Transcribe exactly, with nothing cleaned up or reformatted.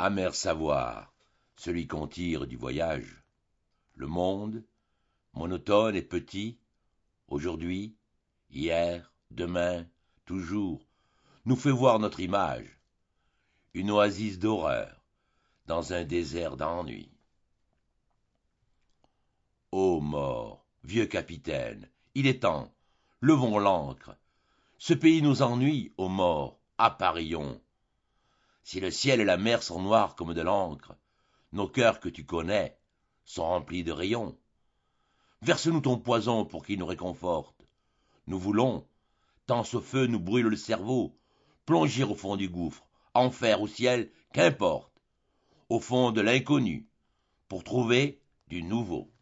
Amer savoir, celui qu'on tire du voyage. Le monde, monotone et petit, aujourd'hui, hier, demain, toujours, nous fait voir notre image, une oasis d'horreur, dans un désert d'ennui. Ô mort, vieux capitaine, il est temps, levons l'ancre. Ce pays nous ennuie, ô mort, apparions. Si le ciel et la mer sont noirs comme de l'encre, nos cœurs que tu connais sont remplis de rayons. Verse-nous ton poison pour qu'il nous réconforte. Nous voulons, tant ce feu nous brûle le cerveau, plonger au fond du gouffre, enfer ou ciel, qu'importe, au fond de l'inconnu, pour trouver du nouveau.